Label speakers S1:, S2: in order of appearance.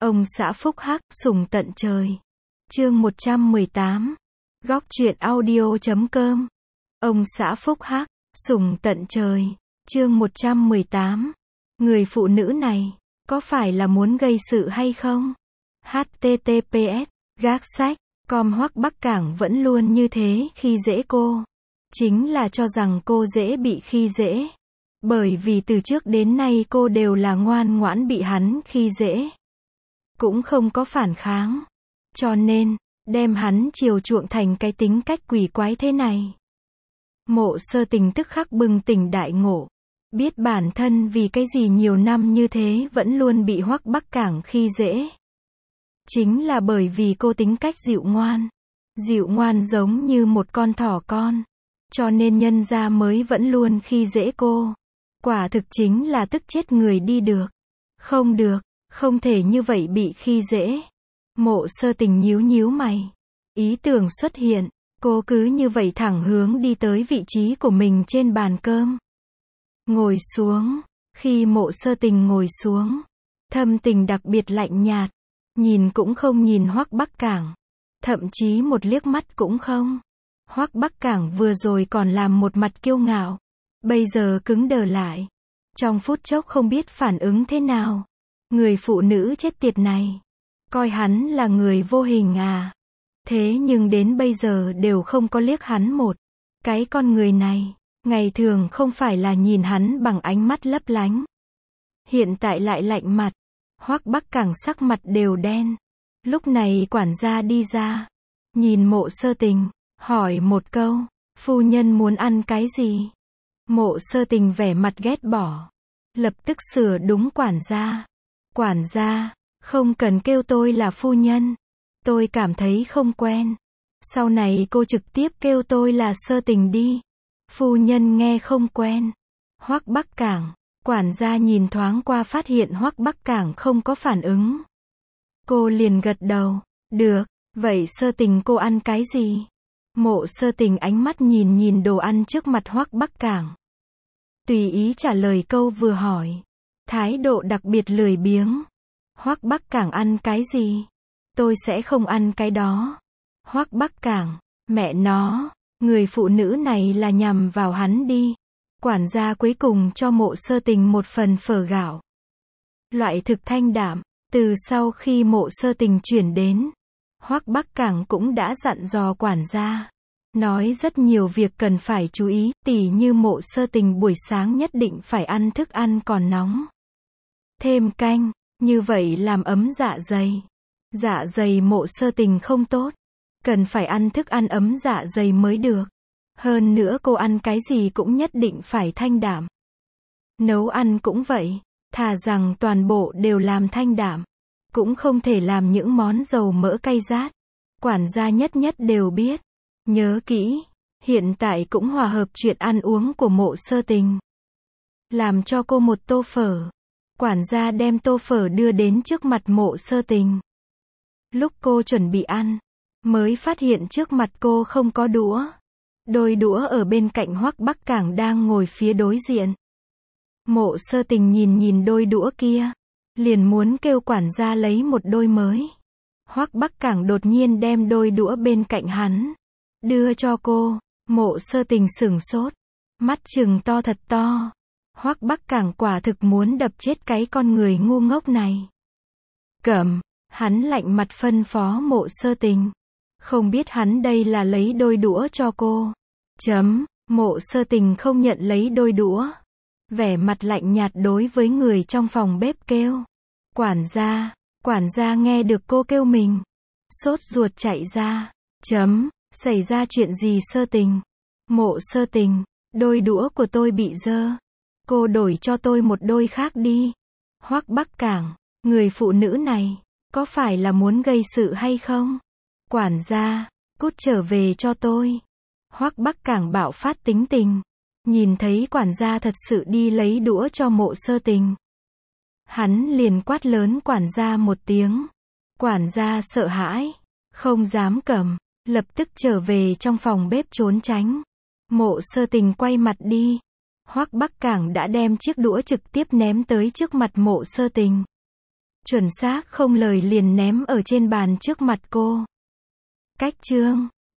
S1: Ông xã phúc hắc, sủng tận trời. Chương 118. Góc truyện audio.com. Ông xã phúc hắc, sủng tận trời. Chương 118. Người phụ nữ này, có phải là muốn gây sự hay không? https, gác sách, com Hoắc Bắc Cảng vẫn luôn như thế khi dễ cô. Chính là cho rằng cô dễ bị khi dễ. Bởi vì từ trước đến nay cô đều là ngoan ngoãn bị hắn khi dễ. Cũng không có phản kháng. Cho nên, đem hắn chiều chuộng thành cái tính cách quỷ quái thế này. Mộ Sơ Tình tức khắc bừng tỉnh đại ngộ. Biết bản thân vì cái gì nhiều năm như thế vẫn luôn bị Hoắc Bắc Cảng khi dễ. Chính là bởi vì cô tính cách dịu ngoan. Dịu ngoan giống như một con thỏ con. Cho nên nhân gia mới vẫn luôn khi dễ cô. Quả thực chính là tức chết người đi được. Không được, không thể như vậy bị khi dễ. Mộ Sơ Tình nhíu nhíu mày. Ý tưởng xuất hiện, cô cứ như vậy thẳng hướng đi tới vị trí của mình trên bàn cơm. Ngồi xuống, khi Mộ Sơ Tình ngồi xuống, thâm tình đặc biệt lạnh nhạt, nhìn cũng không nhìn Hoắc Bắc Cảng, thậm chí một liếc mắt cũng không. Hoắc Bắc Cảng vừa rồi còn làm một mặt kiêu ngạo, bây giờ cứng đờ lại, trong phút chốc không biết phản ứng thế nào. Người phụ nữ chết tiệt này, coi hắn là người vô hình à? Thế nhưng đến bây giờ đều không có liếc hắn một cái. Con người này, ngày thường không phải là nhìn hắn bằng ánh mắt lấp lánh, hiện tại lại lạnh mặt. Hoắc Bắc Cảng sắc mặt đều đen. Lúc này quản gia đi ra, nhìn Mộ Sơ Tình, hỏi một câu, phu nhân muốn ăn cái gì? Mộ Sơ Tình vẻ mặt ghét bỏ, lập tức sửa đúng quản gia. Quản gia, không cần kêu tôi là phu nhân, tôi cảm thấy không quen. Sau này cô trực tiếp kêu tôi là Sơ Tình đi. Phu nhân nghe không quen. Hoắc Bắc Cảng, quản gia nhìn thoáng qua phát hiện Hoắc Bắc Cảng không có phản ứng. Cô liền gật đầu, được, vậy Sơ Tình cô ăn cái gì? Mộ Sơ Tình ánh mắt nhìn nhìn đồ ăn trước mặt Hoắc Bắc Cảng. Tùy ý trả lời câu vừa hỏi. Thái độ đặc biệt lười biếng. Hoắc Bắc Cảng ăn cái gì? Tôi sẽ không ăn cái đó. Hoắc Bắc Cảng, mẹ nó, người phụ nữ này là nhằm vào hắn đi. Quản gia cuối cùng cho Mộ Sơ Tình một phần phở gạo. Loại thực thanh đạm, từ sau khi Mộ Sơ Tình chuyển đến, Hoắc Bắc Cảng cũng đã dặn dò quản gia. Nói rất nhiều việc cần phải chú ý, tỉ như Mộ Sơ Tình buổi sáng nhất định phải ăn thức ăn còn nóng. Thêm canh, như vậy làm ấm dạ dày. Dạ dày Mộ Sơ Tình không tốt. Cần phải ăn thức ăn ấm dạ dày mới được. Hơn nữa cô ăn cái gì cũng nhất định phải thanh đạm. Nấu ăn cũng vậy, thà rằng toàn bộ đều làm thanh đạm. Cũng không thể làm những món dầu mỡ cay rát. Quản gia nhất nhất đều biết. Nhớ kỹ, hiện tại cũng hòa hợp chuyện ăn uống của Mộ Sơ Tình. Làm cho cô một tô phở. Quản gia đem tô phở đưa đến trước mặt Mộ Sơ Tình. Lúc cô chuẩn bị ăn, mới phát hiện trước mặt cô không có đũa. Đôi đũa ở bên cạnh Hoắc Bắc Cảng đang ngồi phía đối diện. Mộ Sơ Tình nhìn nhìn đôi đũa kia, liền muốn kêu quản gia lấy một đôi mới. Hoắc Bắc Cảng đột nhiên đem đôi đũa bên cạnh hắn, đưa cho cô. Mộ Sơ Tình sửng sốt, mắt trừng to thật to. Hoắc Bắc Cảng quả thực muốn đập chết cái con người ngu ngốc này. Cẩm, hắn lạnh mặt phân phó Mộ Sơ Tình. Không biết hắn đây là lấy đôi đũa cho cô. Mộ Sơ Tình không nhận lấy đôi đũa. Vẻ mặt lạnh nhạt đối với người trong phòng bếp kêu. Quản gia nghe được cô kêu mình. Sốt ruột chạy ra. Xảy ra chuyện gì Sơ Tình? Mộ Sơ Tình, đôi đũa của tôi bị dơ. Cô đổi cho tôi một đôi khác đi. Hoắc Bắc Cảng, người phụ nữ này, có phải là muốn gây sự hay không? Quản gia, cút trở về cho tôi. Hoắc Bắc Cảng bạo phát tính tình. Nhìn thấy quản gia thật sự đi lấy đũa cho Mộ Sơ Tình, hắn liền quát lớn quản gia một tiếng. Quản gia sợ hãi, không dám cầm, lập tức trở về trong phòng bếp trốn tránh. Mộ Sơ Tình quay mặt đi. Hoắc Bắc Cảng đã đem chiếc đũa trực tiếp ném tới trước mặt Mộ Sơ Tình. Chuẩn xác không lời liền ném ở trên bàn trước mặt cô. Cách chương